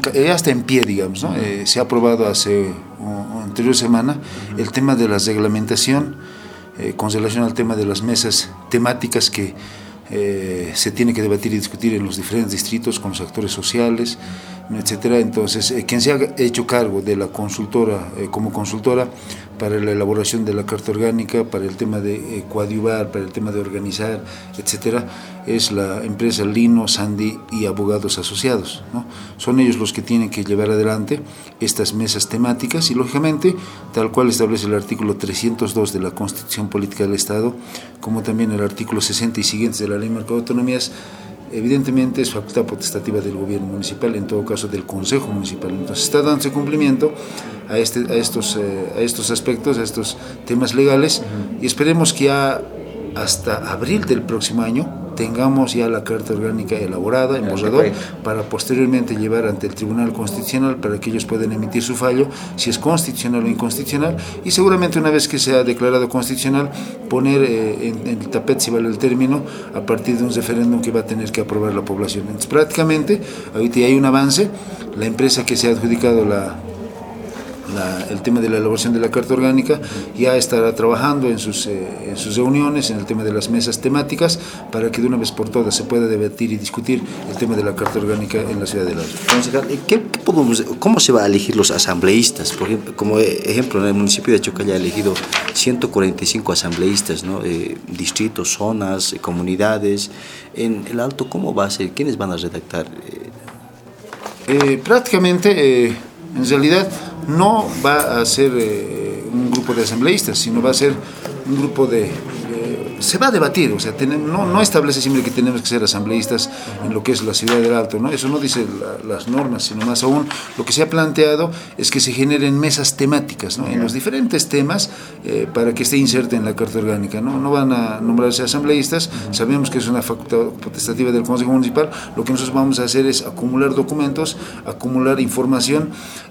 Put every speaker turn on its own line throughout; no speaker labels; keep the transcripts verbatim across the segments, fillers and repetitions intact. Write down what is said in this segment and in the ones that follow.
ya está en pie, digamos, ¿no? Eh, se ha aprobado hace uh, anterior semana el tema de la reglamentación eh, con relación al tema de las mesas temáticas que eh, se tiene que debatir y discutir en los diferentes distritos con los actores sociales, etcétera. Entonces, eh, quien se ha hecho cargo de la consultora, eh, como consultora, para la elaboración de la Carta Orgánica, para el tema de eh, coadyuvar, para el tema de organizar, etcétera, es la empresa Lino, Sandy y Abogados Asociados, ¿no? Son ellos los que tienen que llevar adelante estas mesas temáticas y, lógicamente, tal cual establece el artículo trescientos dos de la Constitución Política del Estado, como también el artículo sesenta y siguientes de la Ley Marco de Autonomías, evidentemente es facultad potestativa del gobierno municipal, en todo caso del Consejo Municipal. Entonces está dándose cumplimiento a, este, a, estos, eh, a estos aspectos, a estos temas legales, y esperemos que ya hasta abril del próximo año tengamos ya la Carta Orgánica elaborada en borrador para posteriormente llevar ante el Tribunal Constitucional para que ellos puedan emitir su fallo, si es constitucional o inconstitucional, y seguramente una vez que sea declarado constitucional, poner eh, en, en el tapete, si vale el término, a partir de un referéndum que va a tener que aprobar la población. Entonces prácticamente ahorita ya hay un avance. La empresa que se ha adjudicado la La, el tema de la elaboración de la Carta Orgánica ya estará trabajando en sus, eh, en sus reuniones, en el tema de las mesas temáticas, para que de una vez por todas se pueda debatir y discutir el tema de la Carta Orgánica en la ciudad de Alto.
Concejal, ¿qué, qué podemos, ¿cómo se va a elegir los asambleístas? Por ejemplo, como ejemplo, en el municipio de Chocalla ha elegido ciento cuarenta y cinco asambleístas, ¿no? Eh, distritos, zonas, eh, comunidades. En el Alto, ¿cómo va a ser? ¿Quiénes van a redactar? Eh,
eh, prácticamente, eh, en realidad, no va a ser eh, un grupo de asambleístas, sino va a ser un grupo de... Eh, se va a debatir, o sea, tenemos, no, no establece siempre que tenemos que ser asambleístas en lo que es la ciudad del Alto, ¿no? Eso no dice la, las normas, sino más aún lo que se ha planteado es que se generen mesas temáticas, ¿no? En los diferentes temas eh, para que esté inserta en la Carta Orgánica, ¿no? No van a nombrarse asambleístas, sabemos que es una facultad potestativa del Consejo Municipal. Lo que nosotros vamos a hacer es acumular documentos, acumular información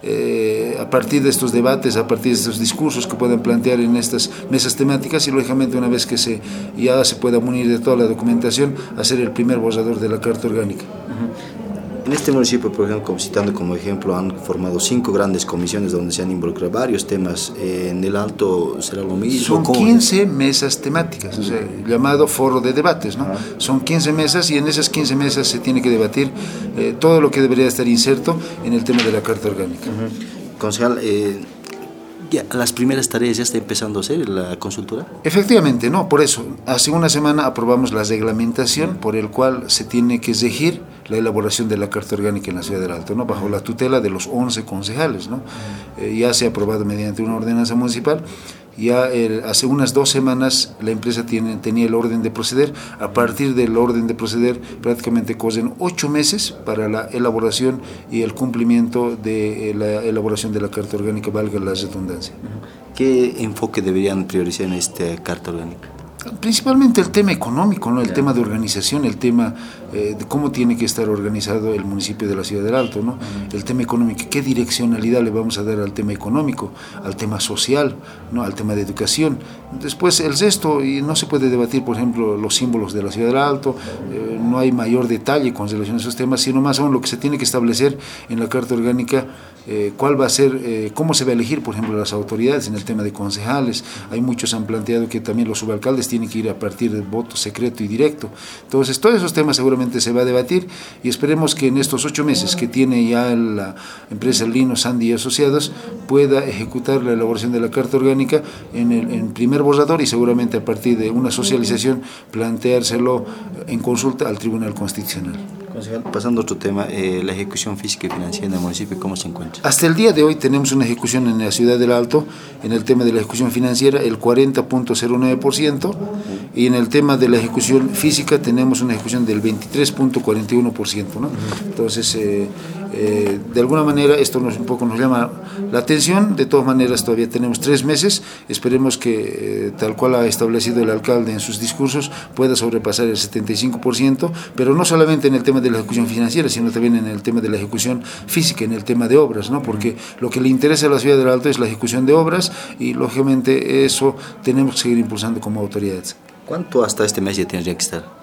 eh, a partir de estos debates, a partir de estos discursos que puedan plantear en estas mesas temáticas, y lógicamente una vez que se ya se pueda munir de toda la documentación, hacer el primer borrador de la Carta Orgánica.
Uh-huh. En este municipio, por ejemplo, como citando como ejemplo, han formado cinco grandes comisiones donde se han involucrado varios temas. Eh, ¿En el Alto será lo mismo?
Son quince mesas temáticas, o sea, llamado foro de debates, ¿no? Uh-huh. Son quince mesas, y en esas quince mesas se tiene que debatir eh, todo lo que debería estar inserto en el tema de la Carta Orgánica.
Uh-huh. Concejal, eh, ya, las primeras tareas ya está empezando a hacer la consultora.
Efectivamente, no, por eso, hace una semana aprobamos la reglamentación por el cual se tiene que regir la elaboración de la Carta Orgánica en la ciudad del Alto, ¿no? Bajo la tutela de los once concejales, ¿no? Eh, ya se ha aprobado mediante una ordenanza municipal. Ya el, hace unas dos semanas la empresa tiene, tenía el orden de proceder. A partir del orden de proceder prácticamente corren ocho meses para la elaboración y el cumplimiento de la elaboración de la Carta Orgánica, valga la redundancia.
¿Qué enfoque deberían priorizar en esta Carta Orgánica?
Principalmente el tema económico, ¿no? El tema de organización, el tema eh, de cómo tiene que estar organizado el municipio de la ciudad del Alto, ¿no? El tema económico, qué direccionalidad le vamos a dar al tema económico, al tema social, ¿no? Al tema de educación. Después el resto, y no se puede debatir, por ejemplo, los símbolos de la ciudad del Alto, eh, no hay mayor detalle con relación a esos temas, sino más aún lo que se tiene que establecer en la Carta Orgánica, eh, cuál va a ser, eh, cómo se va a elegir, por ejemplo, las autoridades en el tema de concejales. Hay muchos han planteado que también los subalcaldes tienen que ir a partir del voto secreto y directo. Entonces, todos esos temas seguramente se va a debatir, y esperemos que en estos ocho meses que tiene ya la empresa Lino, Sandy y Asociados pueda ejecutar la elaboración de la Carta Orgánica en el en primer borrador, y seguramente a partir de una socialización planteárselo en consulta al Tribunal Constitucional.
Concejal, pasando a otro tema, eh, la ejecución física y financiera en el municipio, ¿cómo se encuentra?
Hasta el día de hoy tenemos una ejecución en la ciudad del Alto, en el tema de la ejecución financiera, el cuarenta punto cero nueve por ciento, y en el tema de la ejecución física tenemos una ejecución del veintitrés punto cuarenta y uno por ciento, ¿no? Entonces, eh, eh, de alguna manera esto nos, un poco nos llama la atención. De todas maneras, todavía tenemos tres meses, esperemos que, eh, tal cual ha establecido el alcalde en sus discursos, pueda sobrepasar el setenta y cinco por ciento, pero no solamente en el tema de la ejecución financiera, sino también en el tema de la ejecución física, en el tema de obras, ¿no? Porque lo que le interesa a la ciudad del Alto es la ejecución de obras, y lógicamente eso tenemos que seguir impulsando como autoridades.
¿Cuánto hasta este mes ya tendría que estar?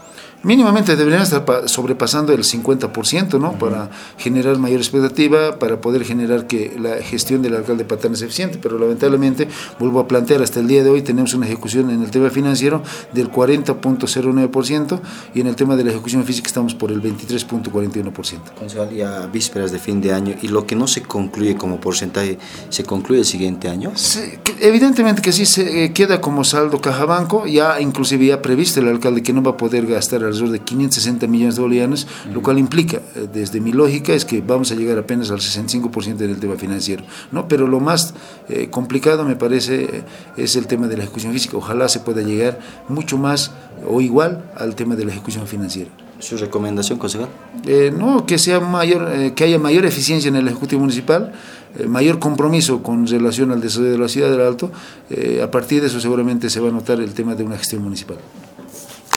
mínimamente deberían estar sobrepasando el cincuenta por ciento, ¿no? Uh-huh. Para generar mayor expectativa, para poder generar que la gestión del alcalde Patán es eficiente, pero lamentablemente, vuelvo a plantear, hasta el día de hoy tenemos una ejecución en el tema financiero del cuarenta punto cero nueve por ciento y en el tema de la ejecución física estamos por el veintitrés punto cuarenta y uno por ciento.
Concejal, ya vísperas de fin de año, ¿y lo que no se concluye como porcentaje, se concluye el siguiente año?
Sí, evidentemente que sí, se eh, queda como saldo caja banco, ya inclusive ya previsto el alcalde que no va a poder gastar alrededor de quinientos sesenta millones de bolivianos, uh-huh. Lo cual implica, desde mi lógica, es que vamos a llegar apenas al sesenta y cinco por ciento en el tema financiero, ¿no? Pero lo más eh, complicado, me parece, eh, es el tema de la ejecución física. Ojalá se pueda llegar mucho más o igual al tema de la ejecución financiera.
¿Su recomendación, concejal?
Eh, no, que sea mayor, eh, que haya mayor eficiencia en el Ejecutivo Municipal, eh, mayor compromiso con relación al desarrollo de la ciudad del Alto. Eh, a partir de eso seguramente se va a notar el tema de una gestión municipal.